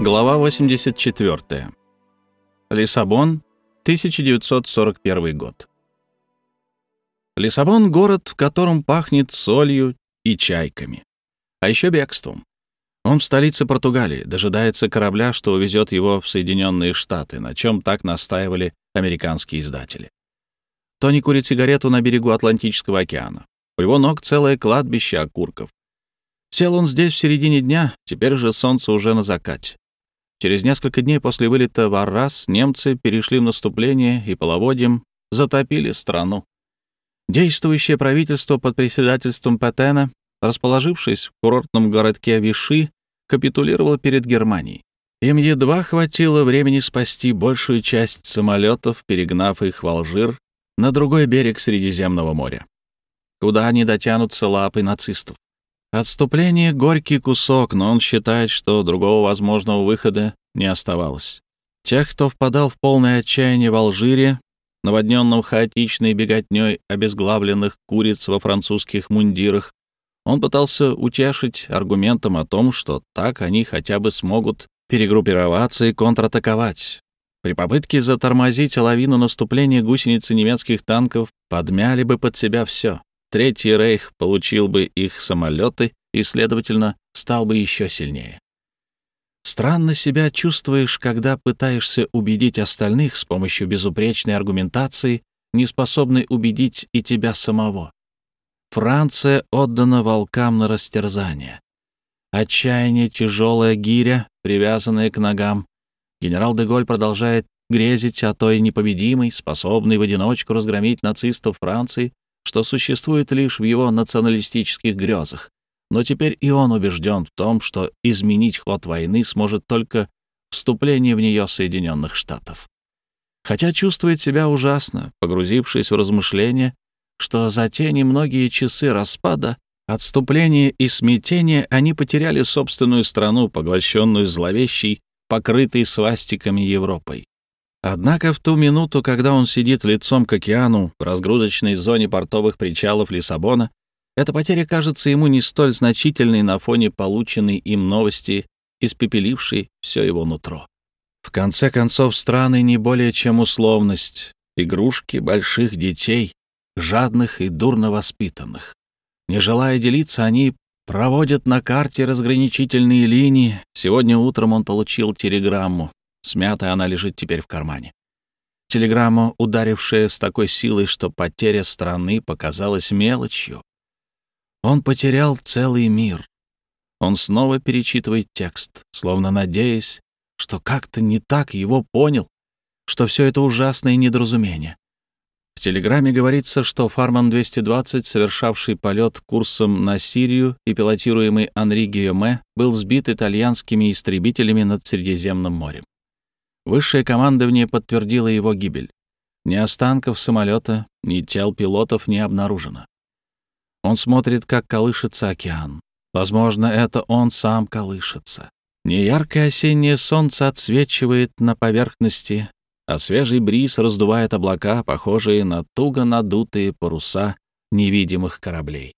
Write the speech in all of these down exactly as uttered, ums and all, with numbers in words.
Глава восемьдесят четвёртая. Лиссабон, тысяча девятьсот сорок первый год. Лиссабон — город, в котором пахнет солью и чайками, а еще бегством. Он в столице Португалии, дожидается корабля, что увезет его в Соединенные Штаты, на чем так настаивали американские издатели. Тони курит сигарету на берегу Атлантического океана. У его ног целое кладбище окурков. Сел он здесь в середине дня, теперь же солнце уже на закате. Через несколько дней после вылета в Аррас немцы перешли в наступление и половодьем затопили страну. Действующее правительство под председательством Петена, расположившись в курортном городке Виши, капитулировало перед Германией. Им едва хватило времени спасти большую часть самолетов, перегнав их в Алжир на другой берег Средиземного моря, куда они дотянутся лапой нацистов. Отступление — горький кусок, но он считает, что другого возможного выхода не оставалось. Тех, кто впадал в полное отчаяние в Алжире, наводненном хаотичной беготней обезглавленных куриц во французских мундирах, он пытался утешить аргументом о том, что так они хотя бы смогут перегруппироваться и контратаковать. При попытке затормозить лавину наступления гусеницы немецких танков подмяли бы под себя все. Третий рейх получил бы их самолеты и, следовательно, стал бы еще сильнее. Странно себя чувствуешь, когда пытаешься убедить остальных с помощью безупречной аргументации, не способной убедить и тебя самого. Франция отдана волкам на растерзание. Отчаяние — тяжелая гиря, привязанная к ногам. Генерал де Голь продолжает грезить о той непобедимой, способной в одиночку разгромить нацистов Франции, что существует лишь в его националистических грезах. Но теперь и он убежден в том, что изменить ход войны сможет только вступление в нее Соединенных Штатов. Хотя чувствует себя ужасно, погрузившись в размышления, что за те немногие часы распада, отступления и смятения они потеряли собственную страну, поглощенную зловещей, покрытой свастиками Европой. Однако в ту минуту, когда он сидит лицом к океану в разгрузочной зоне портовых причалов Лиссабона, эта потеря кажется ему не столь значительной на фоне полученной им новости, испепелившей все его нутро. В конце концов, страны не более чем условность, игрушки больших детей, жадных и дурно воспитанных. Не желая делиться, они проводят на карте разграничительные линии. Сегодня утром он получил телеграмму. Смятая она лежит теперь в кармане. Телеграмма, ударившая с такой силой, что потеря страны показалась мелочью. Он потерял целый мир. Он снова перечитывает текст, словно надеясь, что как-то не так его понял, что все это ужасное недоразумение. В телеграмме говорится, что Фарман двести двадцать, совершавший полет курсом на Сирию и пилотируемый Анри Гийоме, был сбит итальянскими истребителями над Средиземным морем. Высшее командование подтвердило его гибель. Ни останков самолета, ни тел пилотов не обнаружено. Он смотрит, как колышется океан. Возможно, это он сам колышется. Неяркое осеннее солнце отсвечивает на поверхности, а свежий бриз раздувает облака, похожие на туго надутые паруса невидимых кораблей.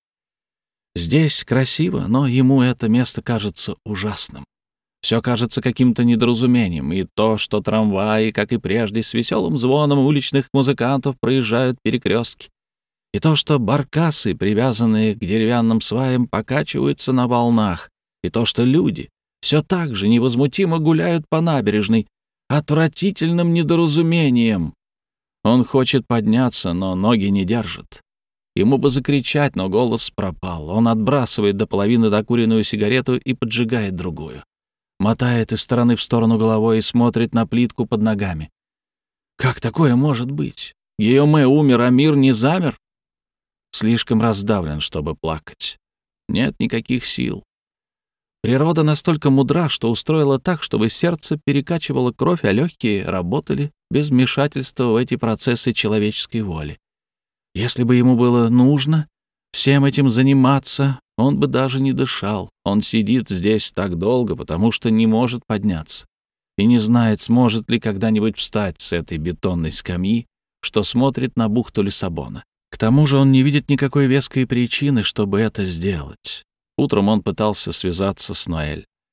Здесь красиво, но ему это место кажется ужасным. Все кажется каким-то недоразумением, и то, что трамваи, как и прежде, с веселым звоном уличных музыкантов проезжают перекрестки, и то, что баркасы, привязанные к деревянным сваям, покачиваются на волнах, и то, что люди все так же невозмутимо гуляют по набережной, отвратительным недоразумением. Он хочет подняться, но ноги не держат. Ему бы закричать, но голос пропал. Он отбрасывает до половины докуренную сигарету и поджигает другую. Мотает из стороны в сторону головой и смотрит на плитку под ногами. Как такое может быть? Гийоме умер, а мир не замер? Слишком раздавлен, чтобы плакать. Нет никаких сил. Природа настолько мудра, что устроила так, чтобы сердце перекачивало кровь, а легкие работали без вмешательства в эти процессы человеческой воли. Если бы ему было нужно всем этим заниматься, он бы даже не дышал. Он сидит здесь так долго, потому что не может подняться и не знает, сможет ли когда-нибудь встать с этой бетонной скамьи, что смотрит на бухту Лиссабона. К тому же он не видит никакой веской причины, чтобы это сделать. Утром он пытался связаться с Ноэль.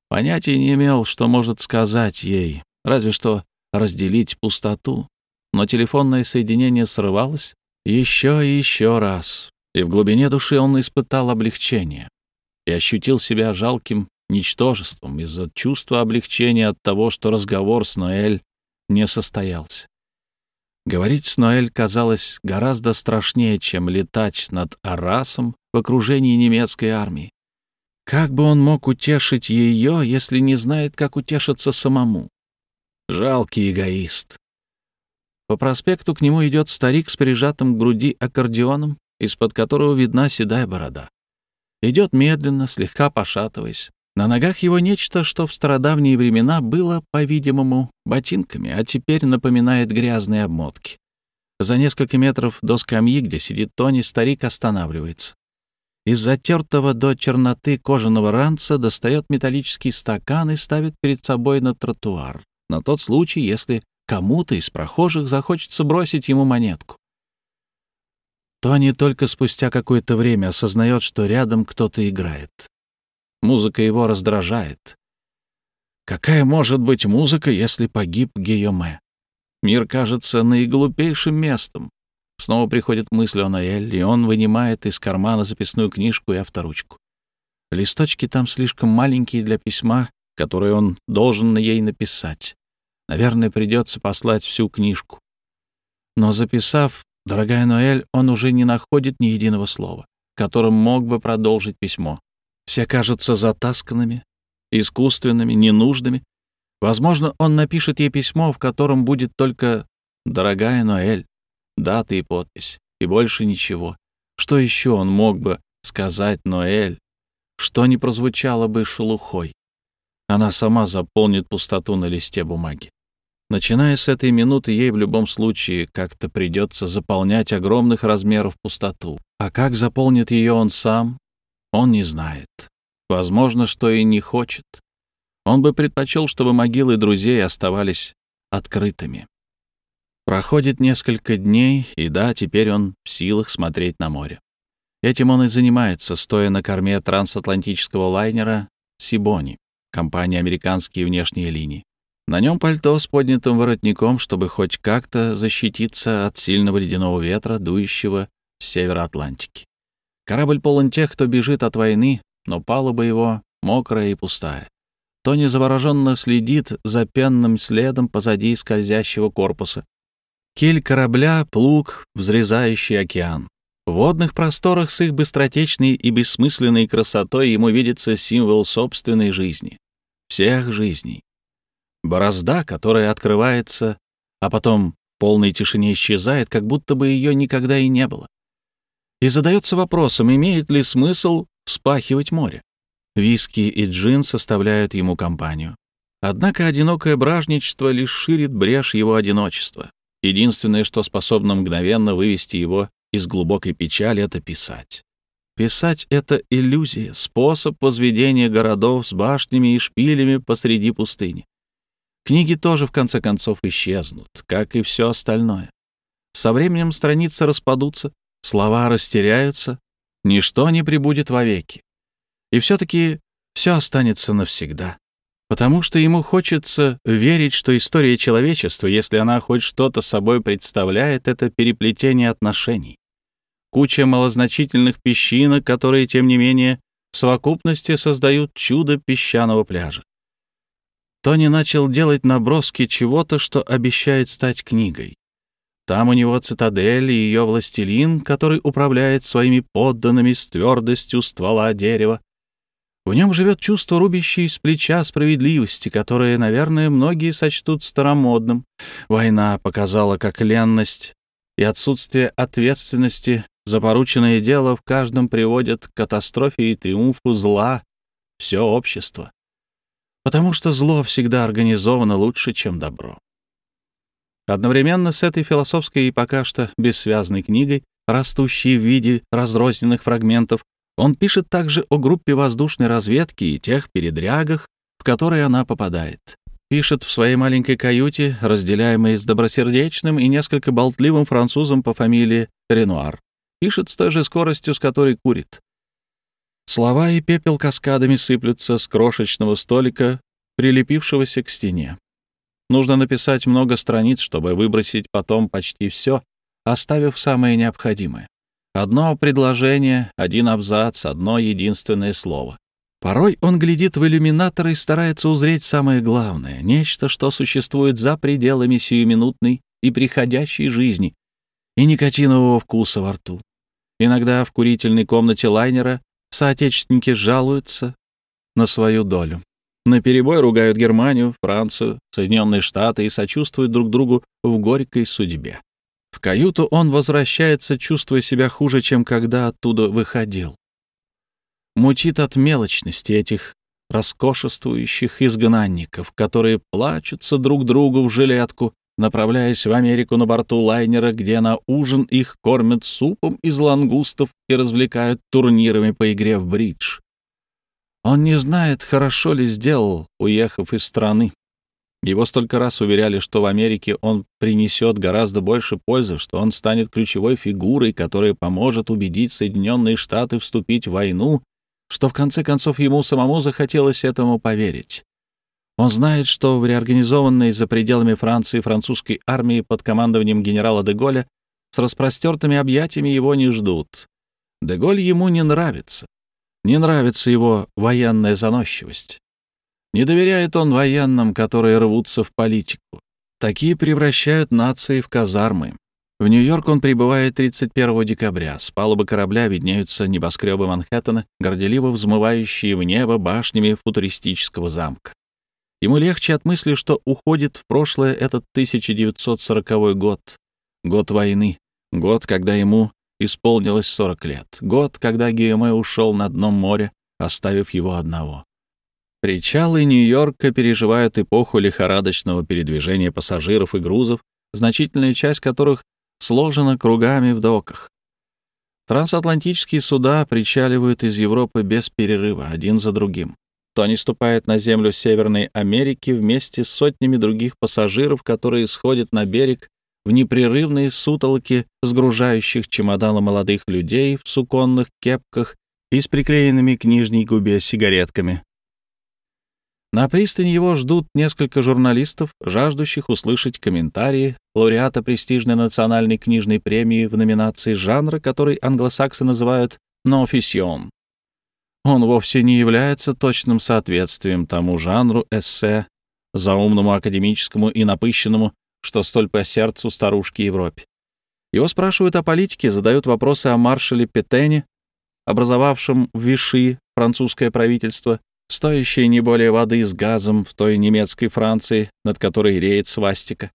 Понятия не имел, что может сказать ей, разве что разделить пустоту. Но телефонное соединение срывалось еще и еще раз, и в глубине души он испытал облегчение и ощутил себя жалким ничтожеством из-за чувства облегчения от того, что разговор с Ноэль не состоялся. Говорить с Ноэль казалось гораздо страшнее, чем летать над Аррасом в окружении немецкой армии. Как бы он мог утешить ее, если не знает, как утешиться самому? Жалкий эгоист. По проспекту к нему идет старик с прижатым к груди аккордеоном, из-под которого видна седая борода. Идет медленно, слегка пошатываясь. На ногах его нечто, что в стародавние времена было, по-видимому, ботинками, а теперь напоминает грязные обмотки. За несколько метров до скамьи, где сидит Тони, старик останавливается. Из затертого до черноты кожаного ранца достает металлический стакан и ставит перед собой на тротуар, на тот случай, если кому-то из прохожих захочется бросить ему монетку. Тони только спустя какое-то время осознает, что рядом кто-то играет. Музыка его раздражает. Какая может быть музыка, если погиб Гийоме? Мир кажется наиглупейшим местом. Снова приходит мысль о Ноэль, и он вынимает из кармана записную книжку и авторучку. Листочки там слишком маленькие для письма, которое он должен ей написать. Наверное, придется послать всю книжку. Но записав «Дорогая Ноэль», он уже не находит ни единого слова, которым мог бы продолжить письмо. Все кажутся затасканными, искусственными, ненужными. Возможно, он напишет ей письмо, в котором будет только «Дорогая Ноэль», дата и подпись, и больше ничего. Что еще он мог бы сказать Ноэль, что не прозвучало бы шелухой? Она сама заполнит пустоту на листе бумаги. Начиная с этой минуты, ей в любом случае как-то придется заполнять огромных размеров пустоту. А как заполнит ее он сам, он не знает. Возможно, что и не хочет. Он бы предпочел, чтобы могилы друзей оставались открытыми. Проходит несколько дней, и да, теперь он в силах смотреть на море. Этим он и занимается, стоя на корме трансатлантического лайнера «Сибони», компании «Американские внешние линии». На нем пальто с поднятым воротником, чтобы хоть как-то защититься от сильного ледяного ветра, дующего с севера Атлантики. Корабль полон тех, кто бежит от войны, но палуба его мокрая и пустая. Тони завороженно следит за пенным следом позади скользящего корпуса. Киль корабля — плуг, взрезающий океан. В водных просторах с их быстротечной и бессмысленной красотой ему видится символ собственной жизни. Всех жизней. Борозда, которая открывается, а потом в полной тишине исчезает, как будто бы ее никогда и не было. И задается вопросом, имеет ли смысл вспахивать море. Виски и джин составляют ему компанию. Однако одинокое бражничество лишь ширит брешь его одиночества. Единственное, что способно мгновенно вывести его из глубокой печали, — это писать. Писать — это иллюзия, способ возведения городов с башнями и шпилями посреди пустыни. Книги тоже, в конце концов, исчезнут, как и все остальное. Со временем страницы распадутся, слова растеряются, ничто не пребудет вовеки. И все-таки все останется навсегда. Потому что ему хочется верить, что история человечества, если она хоть что-то собой представляет, — это переплетение отношений. Куча малозначительных песчинок, которые, тем не менее, в совокупности создают чудо песчаного пляжа. Тони начал делать наброски чего-то, что обещает стать книгой. Там у него цитадель и ее властелин, который управляет своими подданными с твердостью ствола дерева. В нем живет чувство рубящей с плеча справедливости, которое, наверное, многие сочтут старомодным. Война показала, как ленность и отсутствие ответственности за порученное дело в каждом приводят к катастрофе и триумфу зла все общество. Потому что зло всегда организовано лучше, чем добро. Одновременно с этой философской и пока что бессвязной книгой, растущей в виде разрозненных фрагментов, он пишет также о группе воздушной разведки и тех передрягах, в которые она попадает. Пишет в своей маленькой каюте, разделяемой с добросердечным и несколько болтливым французом по фамилии Ренуар. Пишет с той же скоростью, с которой курит. Слова и пепел каскадами сыплются с крошечного столика, прилепившегося к стене. Нужно написать много страниц, чтобы выбросить потом почти все, оставив самое необходимое. Одно предложение, один абзац, одно единственное слово. Порой он глядит в иллюминатор и старается узреть самое главное, нечто, что существует за пределами сиюминутной и приходящей жизни и никотинового вкуса во рту. Иногда в курительной комнате лайнера соотечественники жалуются на свою долю. Наперебой ругают Германию, Францию, Соединенные Штаты и сочувствуют друг другу в горькой судьбе. В каюту он возвращается, чувствуя себя хуже, чем когда оттуда выходил. Мутит от мелочности этих роскошествующих изгнанников, которые плачутся друг другу в жилетку, направляясь в Америку на борту лайнера, где на ужин их кормят супом из лангустов и развлекают турнирами по игре в бридж. Он не знает, хорошо ли сделал, уехав из страны. Его столько раз уверяли, что в Америке он принесет гораздо больше пользы, что он станет ключевой фигурой, которая поможет убедить Соединенные Штаты вступить в войну, что в конце концов ему самому захотелось этому поверить. Он знает, что в реорганизованной за пределами Франции французской армии под командованием генерала де Голля с распростертыми объятиями его не ждут. Де Голль ему не нравится. Не нравится его военная заносчивость. Не доверяет он военным, которые рвутся в политику. Такие превращают нации в казармы. В Нью-Йорк он прибывает тридцать первого декабря. С палубы корабля виднеются небоскребы Манхэттена, горделиво взмывающие в небо башнями футуристического замка. Ему легче от мысли, что уходит в прошлое этот тысяча девятьсот сороковой год, год войны, год, когда ему исполнилось сорок лет, год, когда Гийоме ушел на дно моря, оставив его одного. Причалы Нью-Йорка переживают эпоху лихорадочного передвижения пассажиров и грузов, значительная часть которых сложена кругами в доках. Трансатлантические суда причаливают из Европы без перерыва, один за другим. То они ступают на землю Северной Америки вместе с сотнями других пассажиров, которые сходят на берег в непрерывные сутолоки сгружающих чемоданы молодых людей в суконных кепках и с приклеенными к нижней губе сигаретками. На пристани его ждут несколько журналистов, жаждущих услышать комментарии лауреата престижной национальной книжной премии в номинации жанра, который англосаксы называют «non-fiction». Он вовсе не является точным соответствием тому жанру эссе, заумному, академическому и напыщенному, что столь по сердцу старушки Европе. Его спрашивают о политике, задают вопросы о маршале Петене, образовавшем в Виши французское правительство, стоящее не более воды с газом в той немецкой Франции, над которой реет свастика.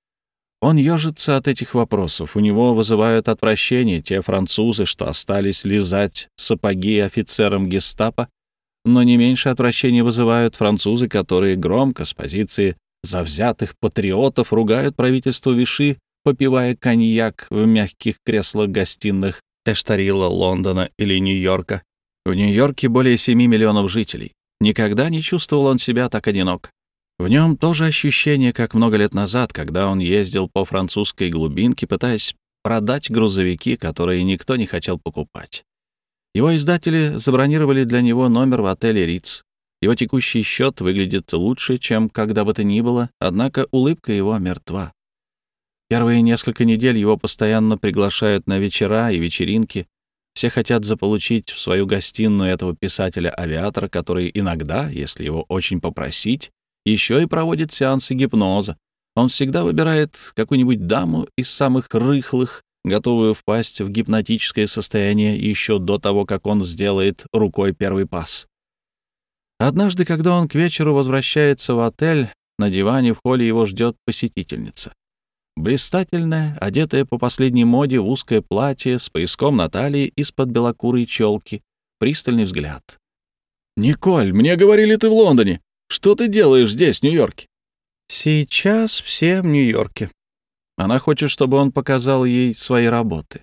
Он ежится от этих вопросов. У него вызывают отвращение те французы, что остались лизать сапоги офицерам гестапо, но не меньше отвращения вызывают французы, которые громко с позиции завзятых патриотов ругают правительство Виши, попивая коньяк в мягких креслах гостиных Эштарила, Лондона или Нью-Йорка. В Нью-Йорке более семи миллионов жителей. Никогда не чувствовал он себя так одинок. В нем тоже ощущение, как много лет назад, когда он ездил по французской глубинке, пытаясь продать грузовики, которые никто не хотел покупать. Его издатели забронировали для него номер в отеле «Риц». Его текущий счет выглядит лучше, чем когда бы то ни было, однако улыбка его мертва. Первые несколько недель его постоянно приглашают на вечера и вечеринки. Все хотят заполучить в свою гостиную этого писателя-авиатора, который иногда, если его очень попросить, еще и проводит сеансы гипноза. Он всегда выбирает какую-нибудь даму из самых рыхлых, готовую впасть в гипнотическое состояние еще до того, как он сделает рукой первый пас. Однажды, когда он к вечеру возвращается в отель, на диване в холле его ждет посетительница. Блистательная, одетая по последней моде в узкое платье с пояском на талии из-под белокурой челки, пристальный взгляд. «Николь, мне говорили, ты в Лондоне. Что ты делаешь здесь, в Нью-Йорке?» «Сейчас все в Нью-Йорке». Она хочет, чтобы он показал ей свои работы.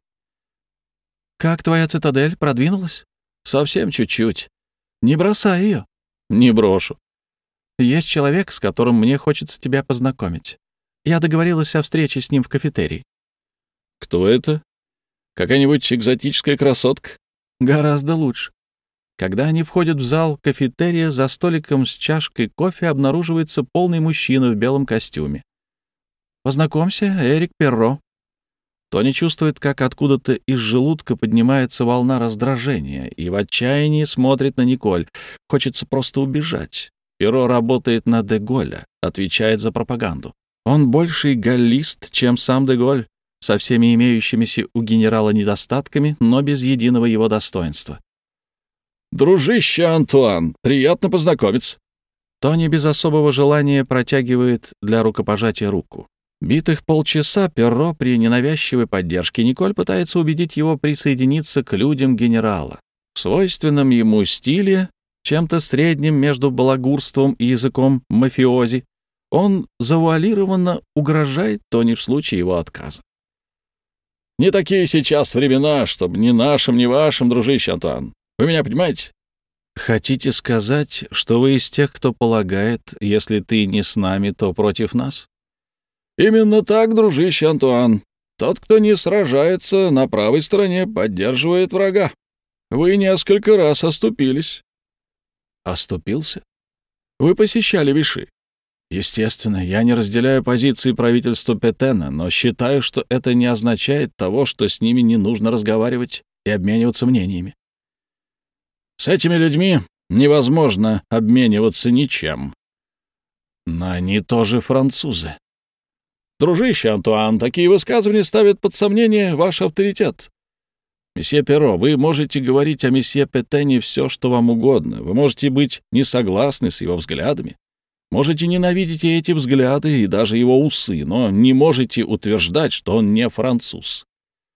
«Как твоя цитадель продвинулась?» «Совсем чуть-чуть. Не бросай ее». «Не брошу». «Есть человек, с которым мне хочется тебя познакомить. Я договорилась о встрече с ним в кафетерии». «Кто это? Какая-нибудь экзотическая красотка?» «Гораздо лучше. Когда они входят в зал кафетерия, за столиком с чашкой кофе обнаруживается полный мужчина в белом костюме. «Познакомься, Эрик Перро». Тони чувствует, как откуда-то из желудка поднимается волна раздражения, и в отчаянии смотрит на Николь. Хочется просто убежать. Перро работает на де Голля, отвечает за пропаганду. Он больший галлист, чем сам де Голль, со всеми имеющимися у генерала недостатками, но без единого его достоинства. «Дружище Антуан, приятно познакомиться». Тони без особого желания протягивает для рукопожатия руку. Битых полчаса Перро при ненавязчивой поддержке Николь пытается убедить его присоединиться к людям генерала. В свойственном ему стиле, чем-то средним между балагурством и языком мафиози, он завуалированно угрожает Тони в случае его отказа. «Не такие сейчас времена, чтобы ни нашим, ни вашим, дружище Антуан. Вы меня понимаете?» «Хотите сказать, что вы из тех, кто полагает, если ты не с нами, то против нас?» «Именно так, дружище Антуан. Тот, кто не сражается на правой стороне, поддерживает врага. Вы несколько раз оступились». «Оступился? Вы посещали Виши?» Естественно, я не разделяю позиции правительства Петена, но считаю, что это не означает того, что с ними не нужно разговаривать и обмениваться мнениями. С этими людьми невозможно обмениваться ничем. Но они тоже французы. Дружище Антуан, такие высказывания ставят под сомнение ваш авторитет. Месье Перро, вы можете говорить о месье Петене все, что вам угодно. Вы можете быть не согласны с его взглядами. Можете ненавидеть и эти взгляды, и даже его усы, но не можете утверждать, что он не француз.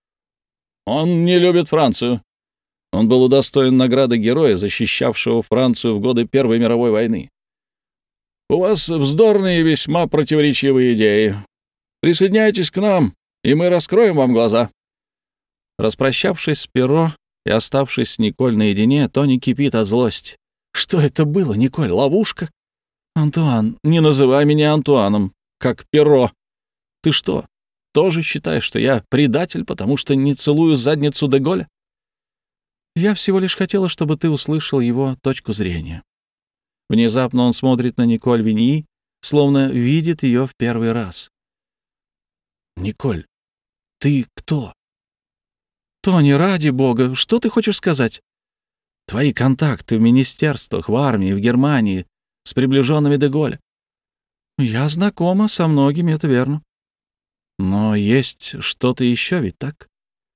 Он не любит Францию. Он был удостоен награды героя, защищавшего Францию в годы Первой мировой войны. У вас вздорные и весьма противоречивые идеи. Присоединяйтесь к нам, и мы раскроем вам глаза». Распрощавшись с Перро и оставшись с Николь наедине, Тони кипит от злости. «Что это было, Николь, ловушка?» «Антуан, не называй меня Антуаном, как Перро. Ты что, тоже считаешь, что я предатель, потому что не целую задницу де Голля?» «Я всего лишь хотела, чтобы ты услышал его точку зрения». Внезапно он смотрит на Николь Виньи, словно видит ее в первый раз. «Николь, ты кто?» «Тони, ради бога, что ты хочешь сказать?» «Твои контакты в министерствах, в армии, в Германии с приближенными де Голля». «Я знакома со многими, это верно. Но есть что-то еще, ведь так?»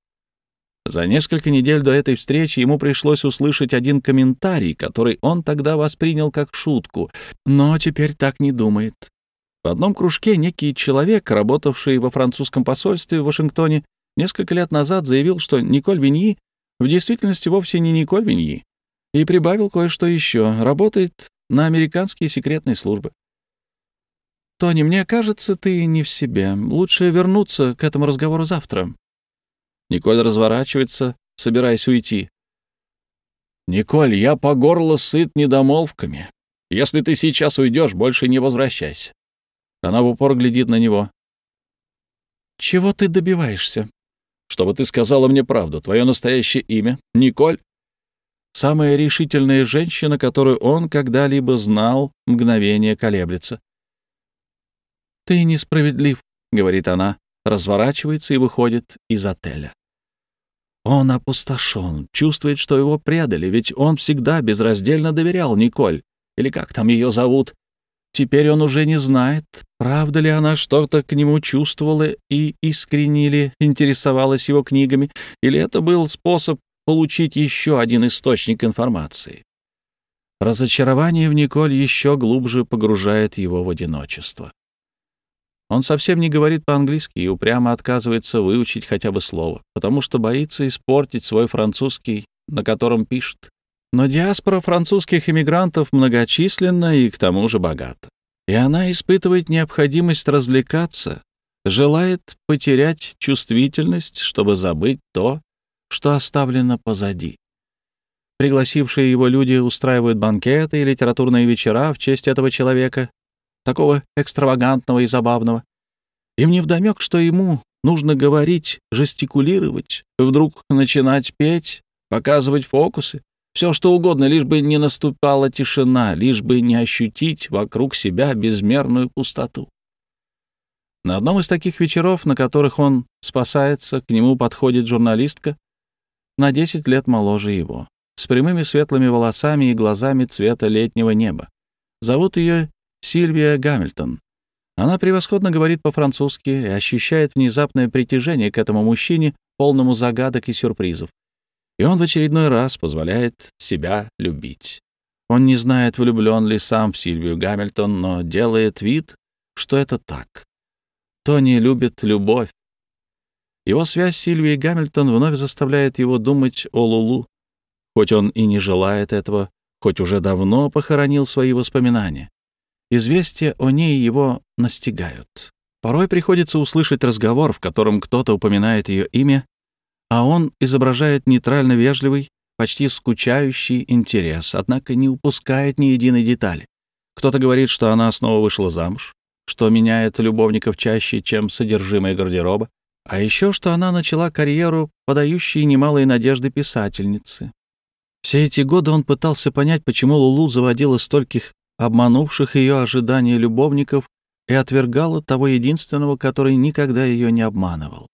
За несколько недель до этой встречи ему пришлось услышать один комментарий, который он тогда воспринял как шутку, но теперь так не думает. В одном кружке некий человек, работавший во французском посольстве в Вашингтоне, несколько лет назад заявил, что Николь Виньи в действительности вовсе не Николь Виньи, и прибавил кое-что еще. Работает на американские секретные службы. «Тони, мне кажется, ты не в себе. Лучше вернуться к этому разговору завтра». Николь разворачивается, собираясь уйти. «Николь, я по горло сыт недомолвками. Если ты сейчас уйдешь, больше не возвращайся». Она в упор глядит на него. «Чего ты добиваешься?» «Чтобы ты сказала мне правду. Твое настоящее имя — Николь?» Самая решительная женщина, которую он когда-либо знал, мгновение колеблется. «Ты несправедлив», — говорит она, разворачивается и выходит из отеля. Он опустошен, чувствует, что его предали, ведь он всегда безраздельно доверял Николь, или как там ее зовут. Теперь он уже не знает, правда ли она что-то к нему чувствовала и искренне ли интересовалась его книгами, или это был способ получить еще один источник информации. Разочарование в Николь еще глубже погружает его в одиночество. Он совсем не говорит по-английски и упрямо отказывается выучить хотя бы слово, потому что боится испортить свой французский, на котором пишет. Но диаспора французских иммигрантов многочисленна и к тому же богата. И она испытывает необходимость развлекаться, желает потерять чувствительность, чтобы забыть то, что оставлено позади. Пригласившие его люди устраивают банкеты и литературные вечера в честь этого человека, такого экстравагантного и забавного. Им невдомек, что ему нужно говорить, жестикулировать, вдруг начинать петь, показывать фокусы, Все что угодно, лишь бы не наступала тишина, лишь бы не ощутить вокруг себя безмерную пустоту. На одном из таких вечеров, на которых он спасается, к нему подходит журналистка на десять лет моложе его, с прямыми светлыми волосами и глазами цвета летнего неба. Зовут ее Сильвия Гамильтон. Она превосходно говорит по-французски и ощущает внезапное притяжение к этому мужчине, полному загадок и сюрпризов. И он в очередной раз позволяет себя любить. Он не знает, влюблен ли сам в Сильвию Гамильтон, но делает вид, что это так. Тони любит любовь. Его связь с Сильвией Гамильтон вновь заставляет его думать о Лулу, хоть он и не желает этого, хоть уже давно похоронил свои воспоминания. Известия о ней его настигают. Порой приходится услышать разговор, в котором кто-то упоминает ее имя, а он изображает нейтрально вежливый, почти скучающий интерес, однако не упускает ни единой детали. Кто-то говорит, что она снова вышла замуж, что меняет любовников чаще, чем содержимое гардероба, а еще что она начала карьеру, подающей немалые надежды писательницы. Все эти годы он пытался понять, почему Лулу заводила стольких обманувших ее ожидания любовников и отвергала того единственного, который никогда ее не обманывал.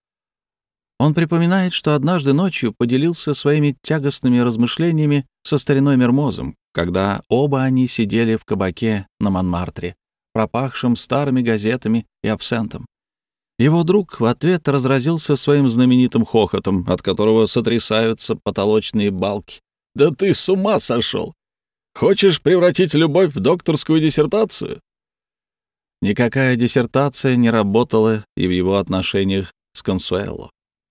Он припоминает, что однажды ночью поделился своими тягостными размышлениями со стариной Мермозом, когда оба они сидели в кабаке на Монмартре, пропахшем старыми газетами и абсентом. Его друг в ответ разразился своим знаменитым хохотом, от которого сотрясаются потолочные балки. «Да ты с ума сошел! Хочешь превратить любовь в докторскую диссертацию?» Никакая диссертация не работала и в его отношениях с Консуэло.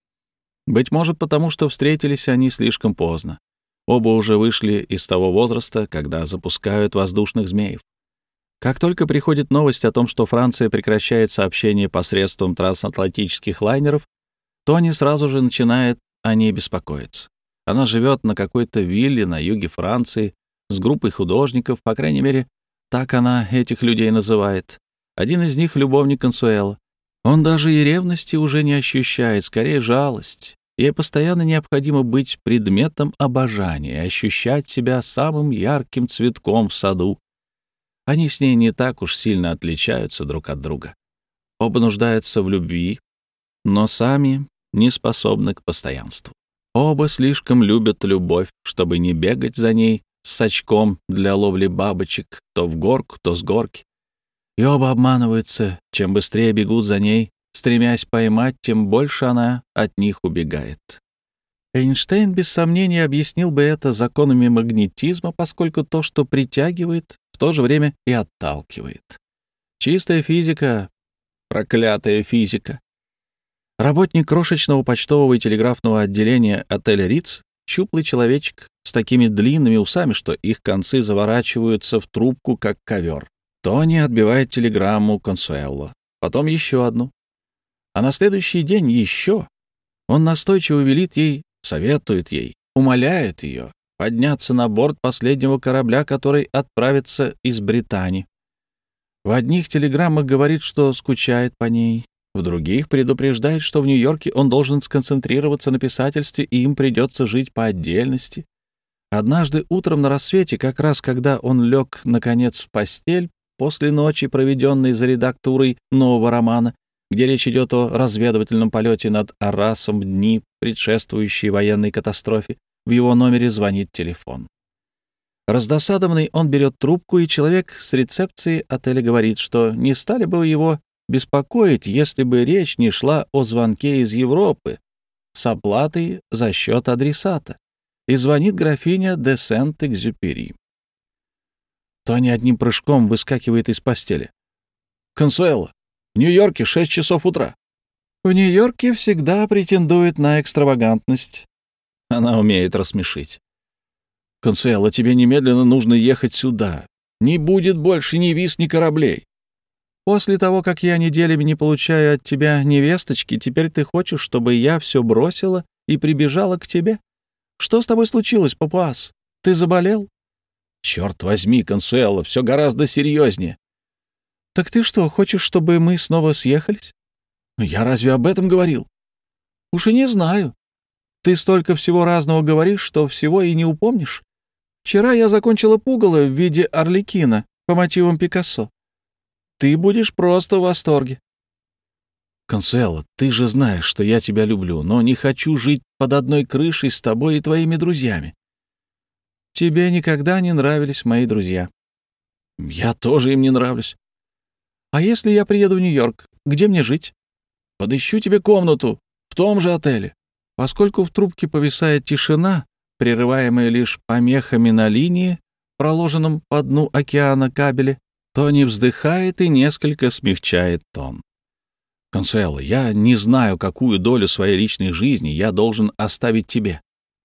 Быть может, потому что встретились они слишком поздно. Оба уже вышли из того возраста, когда запускают воздушных змеев. Как только приходит новость о том, что Франция прекращает сообщение посредством трансатлантических лайнеров, Тони сразу же начинает о ней беспокоиться. Она живет на какой-то вилле на юге Франции с группой художников, по крайней мере, так она этих людей называет. Один из них — любовник Консуэло. Он даже и ревности уже не ощущает, скорее жалость. Ей постоянно необходимо быть предметом обожания, ощущать себя самым ярким цветком в саду. Они с ней не так уж сильно отличаются друг от друга. Оба нуждаются в любви, но сами не способны к постоянству. Оба слишком любят любовь, чтобы не бегать за ней с сачком для ловли бабочек то в горку, то с горки. И оба обманываются. Чем быстрее бегут за ней, стремясь поймать, тем больше она от них убегает. Эйнштейн без сомнения объяснил бы это законами магнетизма, поскольку то, что притягивает, в то же время и отталкивает. Чистая физика, проклятая физика. Работник крошечного почтового и телеграфного отделения отеля «Риц», щуплый человечек с такими длинными усами, что их концы заворачиваются в трубку, как ковер. Тони отбивает телеграмму Консуэло, потом еще одну. А на следующий день еще. Он настойчиво велит ей, советует ей, умоляет ее подняться на борт последнего корабля, который отправится из Британии. В одних телеграммах говорит, что скучает по ней, в других предупреждает, что в Нью-Йорке он должен сконцентрироваться на писательстве, и им придется жить по отдельности. Однажды утром на рассвете, как раз когда он лег, наконец, в постель, после ночи, проведенной за редактурой нового романа, где речь идет о разведывательном полете над Аррасом в дни, предшествующие военной катастрофе, в его номере звонит телефон. Раздосадованный он берет трубку, и человек с рецепции отеля говорит, что не стали бы его беспокоить, если бы речь не шла о звонке из Европы с оплатой за счет адресата. И звонит графиня де Сент-Экзюпери. Тони одним прыжком выскакивает из постели. «Консуэло, в Нью-Йорке шесть часов утра». «В Нью-Йорке всегда претендует на экстравагантность». Она умеет рассмешить. «Консуэло, тебе немедленно нужно ехать сюда. Не будет больше ни виз, ни кораблей». «После того, как я неделями не получаю от тебя невесточки, теперь ты хочешь, чтобы я все бросила и прибежала к тебе? Что с тобой случилось, папуас? Ты заболел?» «Черт возьми, Консуэло, все гораздо серьезнее». «Так ты что, хочешь, чтобы мы снова съехались?» «Я разве об этом говорил?» «Уж и не знаю. Ты столько всего разного говоришь, что всего и не упомнишь. Вчера я закончила пугало в виде Арлекина по мотивам Пикассо. Ты будешь просто в восторге. Консуэло, ты же знаешь, что я тебя люблю, но не хочу жить под одной крышей с тобой и твоими друзьями. Тебе никогда не нравились мои друзья. Я тоже им не нравлюсь. А если я приеду в Нью-Йорк, где мне жить? Подыщу тебе комнату в том же отеле. Поскольку в трубке повисает тишина, прерываемая лишь помехами на линии, проложенном по дну океана кабеле, Тони вздыхает и несколько смягчает тон. «Консуэло, я не знаю, какую долю своей личной жизни я должен оставить тебе».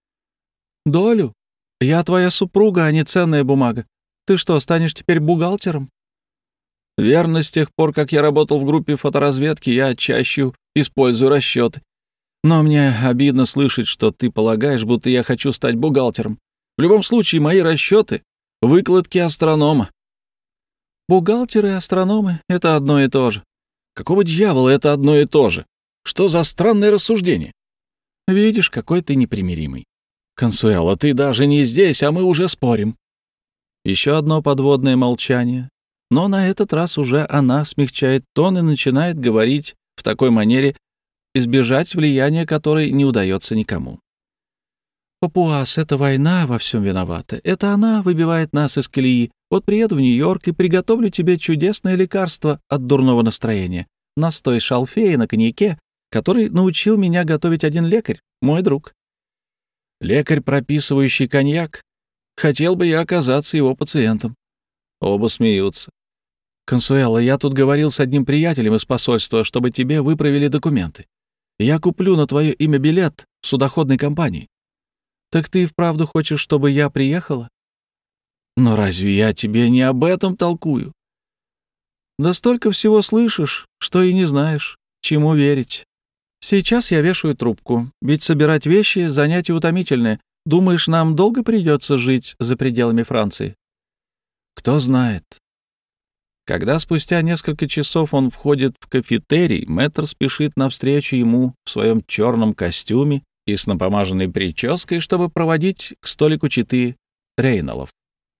«Долю? Я твоя супруга, а не ценная бумага. Ты что, станешь теперь бухгалтером?» «Верно, с тех пор, как я работал в группе фоторазведки, я чаще использую расчеты. Но мне обидно слышать, что ты полагаешь, будто я хочу стать бухгалтером. В любом случае, мои расчеты — выкладки астронома». «Бухгалтеры и астрономы — это одно и то же». «Какого дьявола это одно и то же? Что за странное рассуждение?» «Видишь, какой ты непримиримый». «Консуэло, ты даже не здесь, а мы уже спорим». Еще одно подводное молчание. Но на этот раз уже она смягчает тон и начинает говорить в такой манере, избежать влияния которой не удается никому. «Папуас, это война во всем виновата. Это она выбивает нас из колеи. Вот приеду в Нью-Йорк и приготовлю тебе чудесное лекарство от дурного настроения. Настой шалфея на коньяке, который научил меня готовить один лекарь, мой друг». «Лекарь, прописывающий коньяк? Хотел бы я оказаться его пациентом». Оба смеются. «Консуэло, я тут говорил с одним приятелем из посольства, чтобы тебе выправили документы. Я куплю на твое имя билет в судоходной компании. Так ты и вправду хочешь, чтобы я приехала? Но разве я тебе не об этом толкую? Да столько всего слышишь, что и не знаешь, чему верить. Сейчас я вешаю трубку, ведь собирать вещи — занятие утомительное. Думаешь, нам долго придется жить за пределами Франции? Кто знает». Когда спустя несколько часов он входит в кафетерий, мэтр спешит навстречу ему в своем черном костюме и с напомаженной прической, чтобы проводить к столику четы Рейноллов.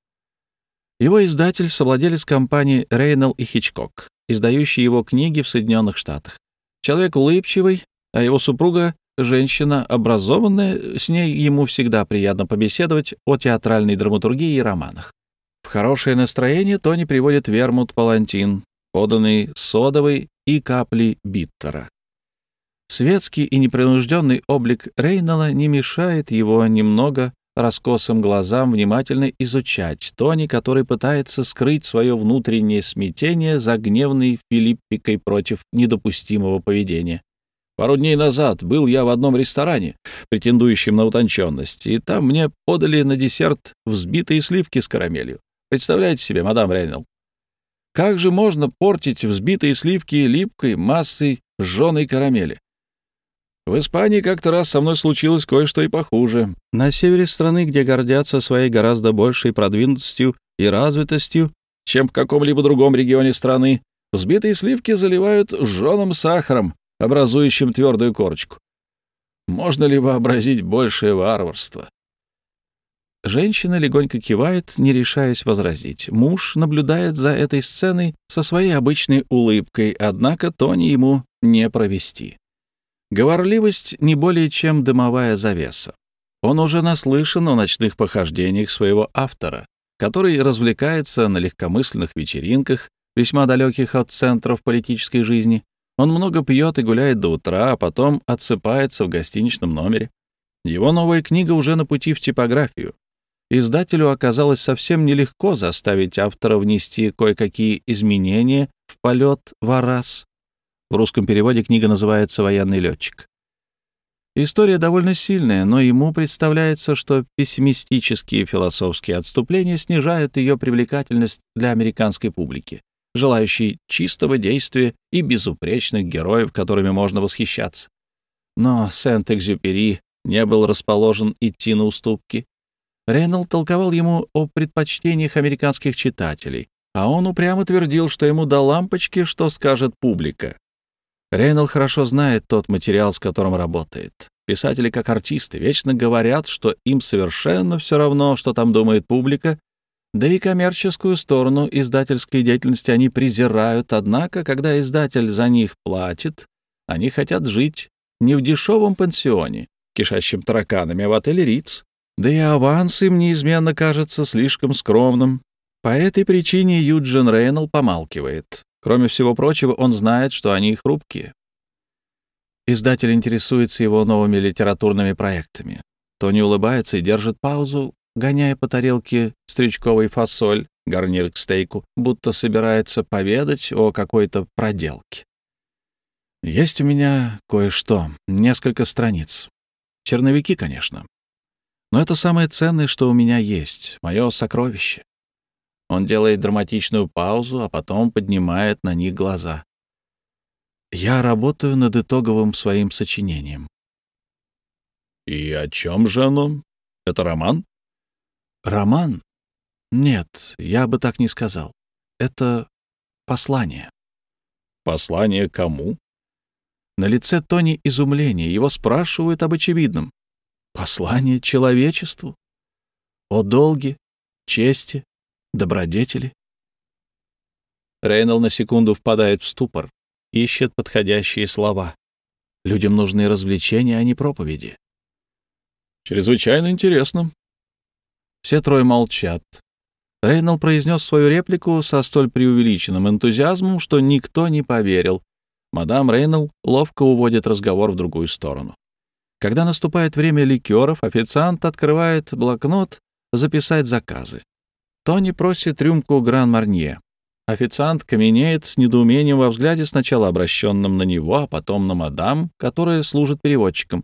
Его издатель — совладелец компании Рейнолл и Хичкок, издающий его книги в Соединенных Штатах. Человек улыбчивый, а его супруга — женщина образованная, с ней ему всегда приятно побеседовать о театральной драматургии и романах. В хорошее настроение Тони приводит вермут-палантин, поданный содовой и каплей биттера. Светский и непринужденный облик Рейнолла не мешает его немного раскосым глазам внимательно изучать Тони, который пытается скрыть свое внутреннее смятение за гневной филиппикой против недопустимого поведения. «Пару дней назад был я в одном ресторане, претендующем на утонченность, и там мне подали на десерт взбитые сливки с карамелью. Представляете себе, мадам Рейнолл, как же можно портить взбитые сливки липкой массой жженой карамели? В Испании как-то раз со мной случилось кое-что и похуже. На севере страны, где гордятся своей гораздо большей продвинутостью и развитостью, чем в каком-либо другом регионе страны, взбитые сливки заливают жженым сахаром, образующим твердую корочку. Можно ли вообразить большее варварство?» Женщина легонько кивает, не решаясь возразить. Муж наблюдает за этой сценой со своей обычной улыбкой, однако Тони ему не провести. Говорливость не более чем дымовая завеса. Он уже наслышан о ночных похождениях своего автора, который развлекается на легкомысленных вечеринках, весьма далеких от центров политической жизни. Он много пьет и гуляет до утра, а потом отсыпается в гостиничном номере. Его новая книга уже на пути в типографию. Издателю оказалось совсем нелегко заставить автора внести кое-какие изменения в полет Варас. В русском переводе книга называется «Военный летчик». История довольно сильная, но ему представляется, что пессимистические философские отступления снижают ее привлекательность для американской публики, желающей чистого действия и безупречных героев, которыми можно восхищаться. Но Сент-Экзюпери не был расположен идти на уступки. Рейнолл толковал ему о предпочтениях американских читателей, а он упрямо твердил, что ему до лампочки, что скажет публика. Рейнольд хорошо знает тот материал, с которым работает. Писатели, как артисты, вечно говорят, что им совершенно все равно, что там думает публика, да и коммерческую сторону издательской деятельности они презирают, однако, когда издатель за них платит, они хотят жить не в дешевом пансионе, кишащем тараканами, а в отеле «Риц». Да и аванс им неизменно кажется слишком скромным. По этой причине Юджин Рейнольд помалкивает. Кроме всего прочего, он знает, что они хрупкие. Издатель интересуется его новыми литературными проектами. Тони улыбается и держит паузу, гоняя по тарелке стрючковый фасоль, гарнир к стейку, будто собирается поведать о какой-то проделке. Есть у меня кое-что, несколько страниц. Черновики, конечно. Но это самое ценное, что у меня есть, мое сокровище. Он делает драматичную паузу, а потом поднимает на них глаза. Я работаю над итоговым своим сочинением. И о чем же оно? Это роман? Роман? Нет, я бы так не сказал. Это послание. Послание кому? На лице Тони изумление. Его спрашивают об очевидном. Послание человечеству? О долге, чести, добродетели? Рейнольд на секунду впадает в ступор, ищет подходящие слова. Людям нужны развлечения, а не проповеди. Чрезвычайно интересно. Все трое молчат. Рейнольд произнес свою реплику со столь преувеличенным энтузиазмом, что никто не поверил. Мадам Рейнольд ловко уводит разговор в другую сторону. Когда наступает время ликеров, официант открывает блокнот записать заказы. Тони просит рюмку Гран-Марнье. Официант каменеет с недоумением во взгляде, сначала обращенным на него, а потом на мадам, которая служит переводчиком.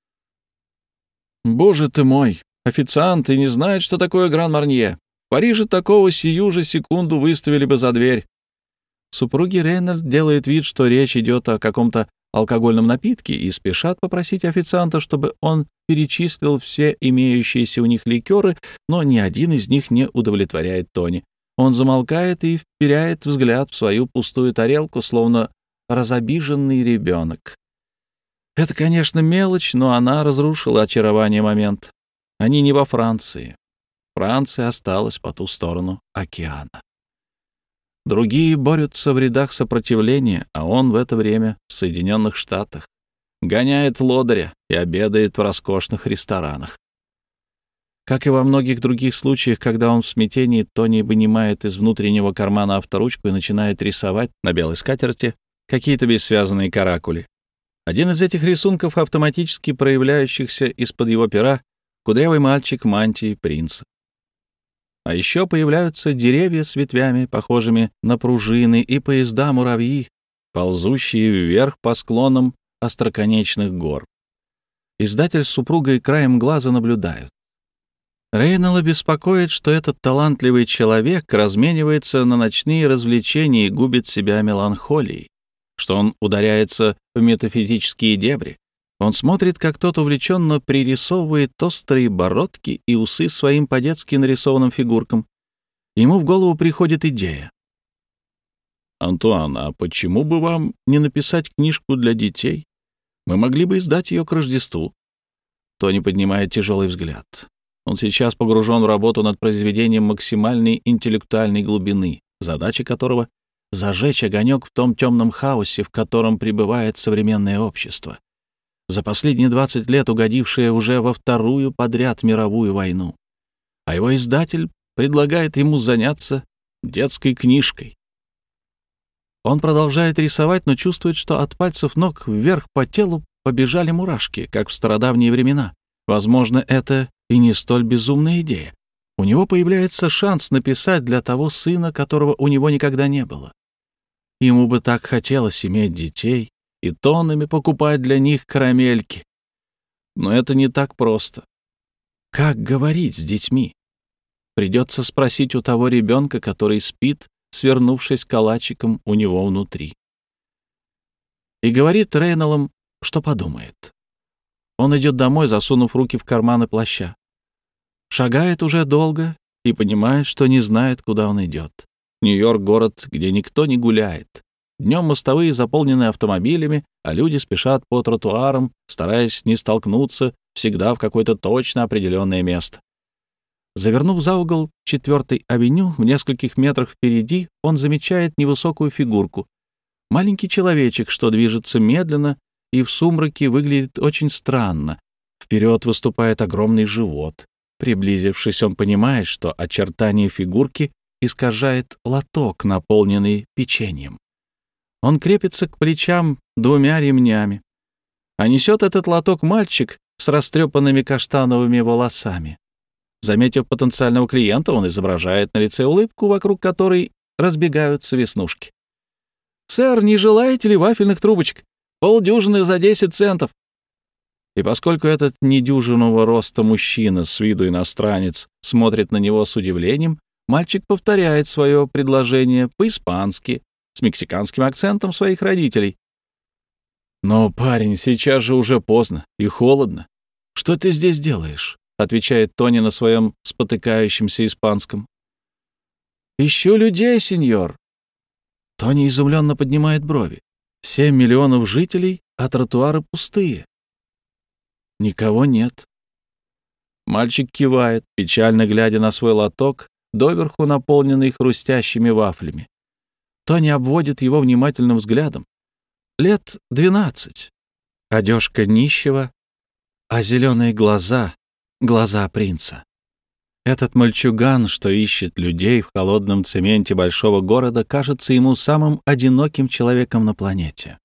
«Боже ты мой! Официант и не знает, что такое Гран-Марнье. В Париже такого сию же секунду выставили бы за дверь». Супруги Рейнольд делают вид, что речь идет о каком-то алкогольном напитке, и спешат попросить официанта, чтобы он перечислил все имеющиеся у них ликеры, но ни один из них не удовлетворяет Тони. Он замолкает и вперяет взгляд в свою пустую тарелку, словно разобиженный ребенок. Это, конечно, мелочь, но она разрушила очарование момента. Они не во Франции. Франция осталась по ту сторону океана. Другие борются в рядах сопротивления, а он в это время в Соединенных Штатах. Гоняет лодыря и обедает в роскошных ресторанах. Как и во многих других случаях, когда он в смятении, Тони вынимает из внутреннего кармана авторучку и начинает рисовать на белой скатерти какие-то бессвязные каракули. Один из этих рисунков, автоматически проявляющихся из-под его пера, кудрявый мальчик в мантии принца. А еще появляются деревья с ветвями, похожими на пружины, и поезда-муравьи, ползущие вверх по склонам остроконечных гор. Издатель с супругой краем глаза наблюдают. Рейнольда беспокоит, что этот талантливый человек разменивается на ночные развлечения и губит себя меланхолией, что он ударяется в метафизические дебри. Он смотрит, как тот увлеченно пририсовывает острые бородки и усы своим по-детски нарисованным фигуркам. Ему в голову приходит идея. «Антуан, а почему бы вам не написать книжку для детей? Мы могли бы издать ее к Рождеству». Тони поднимает тяжелый взгляд. Он сейчас погружен в работу над произведением максимальной интеллектуальной глубины, задача которого — зажечь огонек в том темном хаосе, в котором пребывает современное общество, за последние двадцать лет угодившее уже во вторую подряд мировую войну. А его издатель предлагает ему заняться детской книжкой. Он продолжает рисовать, но чувствует, что от пальцев ног вверх по телу побежали мурашки, как в стародавние времена. Возможно, это и не столь безумная идея. У него появляется шанс написать для того сына, которого у него никогда не было. Ему бы так хотелось иметь детей и тоннами покупать для них карамельки. Но это не так просто. Как говорить с детьми? Придется спросить у того ребенка, который спит, свернувшись калачиком у него внутри. И говорит Рейнольдом, что подумает. Он идет домой, засунув руки в карманы плаща. Шагает уже долго и понимает, что не знает, куда он идет. Нью-Йорк — город, где никто не гуляет. Днем мостовые заполнены автомобилями, а люди спешат по тротуарам, стараясь не столкнуться всегда в какое-то точно определенное место. Завернув за угол четвертой авеню, в нескольких метрах впереди он замечает невысокую фигурку. Маленький человечек, что движется медленно и в сумраке выглядит очень странно. Вперед выступает огромный живот. Приблизившись, он понимает, что очертание фигурки искажает лоток, наполненный печеньем. Он крепится к плечам двумя ремнями. А несет этот лоток мальчик с растрепанными каштановыми волосами. Заметив потенциального клиента, он изображает на лице улыбку, вокруг которой разбегаются веснушки. «Сэр, не желаете ли вафельных трубочек? Полдюжины за десять центов». И поскольку этот недюжинного роста мужчина, с виду иностранец, смотрит на него с удивлением, мальчик повторяет свое предложение по-испански, с мексиканским акцентом своих родителей. «Но, парень, сейчас же уже поздно и холодно. Что ты здесь делаешь?» — отвечает Тони на своем спотыкающемся испанском. «Ищу людей, сеньор». Тони изумленно поднимает брови. Семь миллионов жителей, а тротуары пустые. Никого нет. Мальчик кивает, печально глядя на свой лоток, доверху наполненный хрустящими вафлями. Тони обводит его внимательным взглядом. Лет двенадцать. Одежка нищего, а зеленые глаза — глаза принца. Этот мальчуган, что ищет людей в холодном цементе большого города, кажется ему самым одиноким человеком на планете.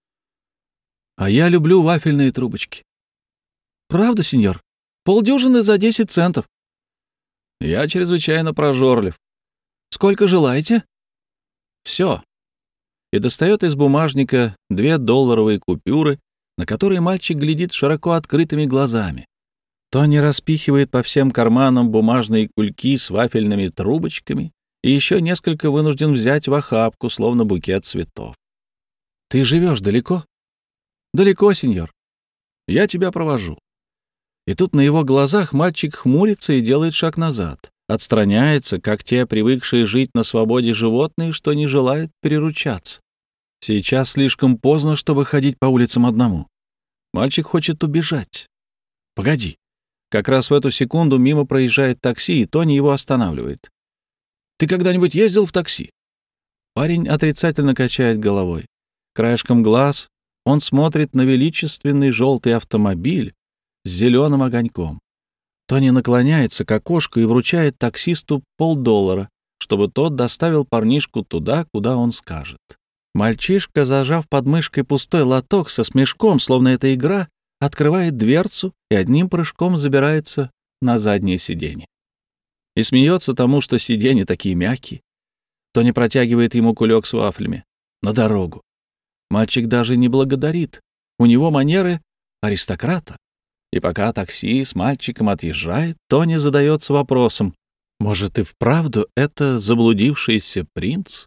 «А я люблю вафельные трубочки». «Правда, сеньор? Полдюжины за десять центов». «Я чрезвычайно прожорлив». «Сколько желаете?» «Все». И достает из бумажника две долларовые купюры, на которые мальчик глядит широко открытыми глазами. Тони распихивает по всем карманам бумажные кульки с вафельными трубочками и еще несколько вынужден взять в охапку, словно букет цветов. «Ты живешь далеко?» «Далеко, сеньор. Я тебя провожу». И тут на его глазах мальчик хмурится и делает шаг назад, отстраняется, как те, привыкшие жить на свободе животные, что не желают переручаться. Сейчас слишком поздно, чтобы ходить по улицам одному. Мальчик хочет убежать. «Погоди». Как раз в эту секунду мимо проезжает такси, и Тони его останавливает. «Ты когда-нибудь ездил в такси?» Парень отрицательно качает головой. Краешком глаз он смотрит на величественный желтый автомобиль с зеленым огоньком. Тони наклоняется к окошку и вручает таксисту полдоллара, чтобы тот доставил парнишку туда, куда он скажет. Мальчишка, зажав под мышкой пустой лоток со смешком, словно это игра, открывает дверцу и одним прыжком забирается на заднее сиденье. И смеется тому, что сиденья такие мягкие. Тони протягивает ему кулек с вафлями. На дорогу. Мальчик даже не благодарит. У него манеры аристократа. И пока такси с мальчиком отъезжает, Тони задается вопросом: может, и вправду это заблудившийся принц?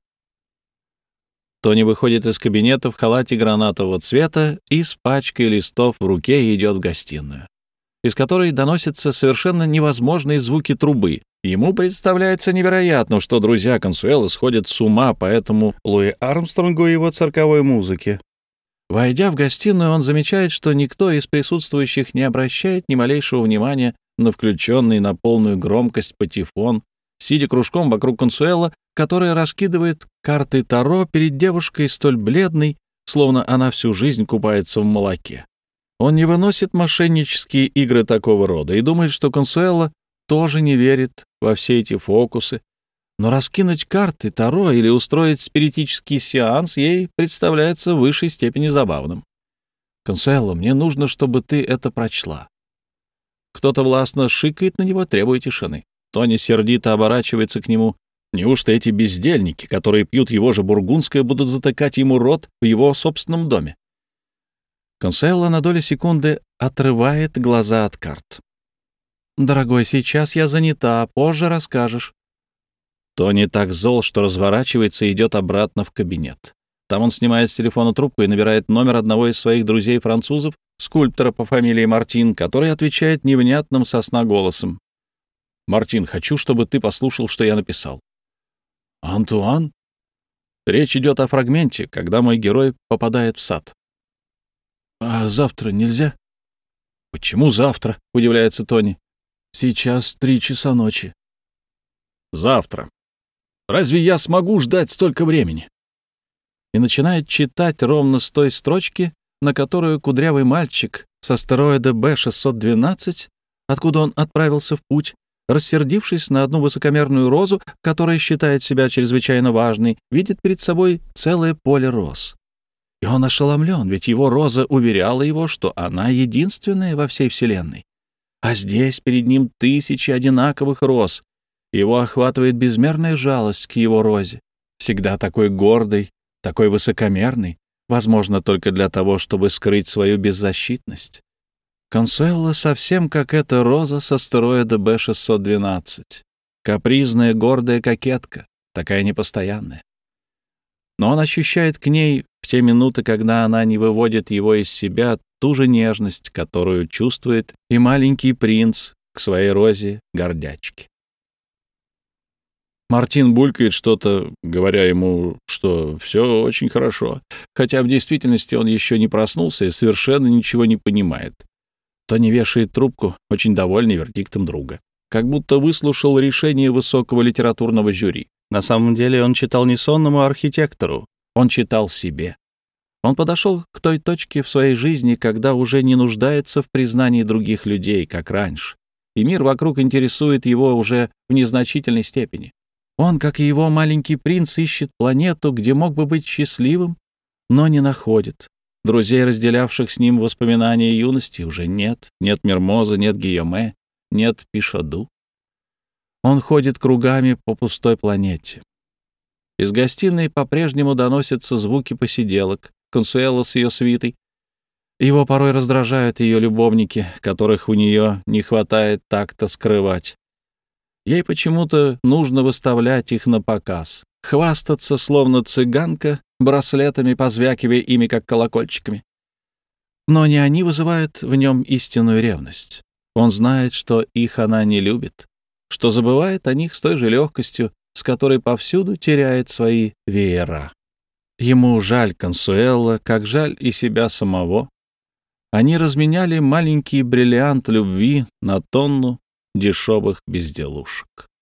Тони выходит из кабинета в халате гранатового цвета и с пачкой листов в руке идет в гостиную, из которой доносятся совершенно невозможные звуки трубы. Ему представляется невероятным, что друзья Консуэло сходят с ума по этому Луи Армстронгу и его цирковой музыке. Войдя в гостиную, он замечает, что никто из присутствующих не обращает ни малейшего внимания на включенный на полную громкость патефон, сидя кружком вокруг Консуэло, которая раскидывает карты Таро перед девушкой столь бледной, словно она всю жизнь купается в молоке. Он не выносит мошеннические игры такого рода и думает, что Консуэло тоже не верит во все эти фокусы, но раскинуть карты Таро или устроить спиритический сеанс ей представляется в высшей степени забавным. «Консуэло, мне нужно, чтобы ты это прочла». Кто-то властно шикает на него, требуя тишины. Тони сердито оборачивается к нему. Неужто эти бездельники, которые пьют его же бургундское, будут затыкать ему рот в его собственном доме? Консуэло на долю секунды отрывает глаза от карт. «Дорогой, сейчас я занята, позже расскажешь». Тони так зол, что разворачивается и идет обратно в кабинет. Там он снимает с телефона трубку и набирает номер одного из своих друзей-французов, скульптора по фамилии Мартин, который отвечает невнятным со сна голосом. «Мартин, хочу, чтобы ты послушал, что я написал». «Антуан?» Речь идет о фрагменте, когда мой герой попадает в сад. «А завтра нельзя?» «Почему завтра?» — удивляется Тони. «Сейчас три часа ночи». «Завтра. Разве я смогу ждать столько времени?» И начинает читать ровно с той строчки, на которую кудрявый мальчик с астероида Бэ шестьсот двенадцать, откуда он отправился в путь, рассердившись на одну высокомерную розу, которая считает себя чрезвычайно важной, видит перед собой целое поле роз. И он ошеломлен, ведь его роза уверяла его, что она единственная во всей Вселенной. А здесь перед ним тысячи одинаковых роз. Его охватывает безмерная жалость к его розе, всегда такой гордой, такой высокомерный, возможно, только для того, чтобы скрыть свою беззащитность. Консуэла совсем как эта роза с астероида Бэ шестьсот двенадцать. Капризная, гордая кокетка, такая непостоянная. Но он ощущает к ней в те минуты, когда она не выводит его из себя, ту же нежность, которую чувствует и маленький принц к своей розе гордячке. Мартин булькает что-то, говоря ему, что все очень хорошо, хотя в действительности он еще не проснулся и совершенно ничего не понимает. Тони вешает трубку, очень довольный вердиктом друга, как будто выслушал решение высокого литературного жюри. На самом деле он читал не сонному архитектору, он читал себе. Он подошел к той точке в своей жизни, когда уже не нуждается в признании других людей, как раньше, и мир вокруг интересует его уже в незначительной степени. Он, как и его маленький принц, ищет планету, где мог бы быть счастливым, но не находит. Друзей, разделявших с ним воспоминания юности, уже нет. Нет Мермоза, нет Гийоме, нет Пишаду. Он ходит кругами по пустой планете. Из гостиной по-прежнему доносятся звуки посиделок, Консуэла с ее свитой. Его порой раздражают ее любовники, которых у нее не хватает такта скрывать. Ей почему-то нужно выставлять их на показ, хвастаться, словно цыганка, браслетами, позвякивая ими, как колокольчиками. Но не они вызывают в нем истинную ревность. Он знает, что их она не любит, что забывает о них с той же легкостью, с которой повсюду теряет свои веера. Ему жаль Консуэлла, как жаль и себя самого. Они разменяли маленький бриллиант любви на тонну дешевых безделушек.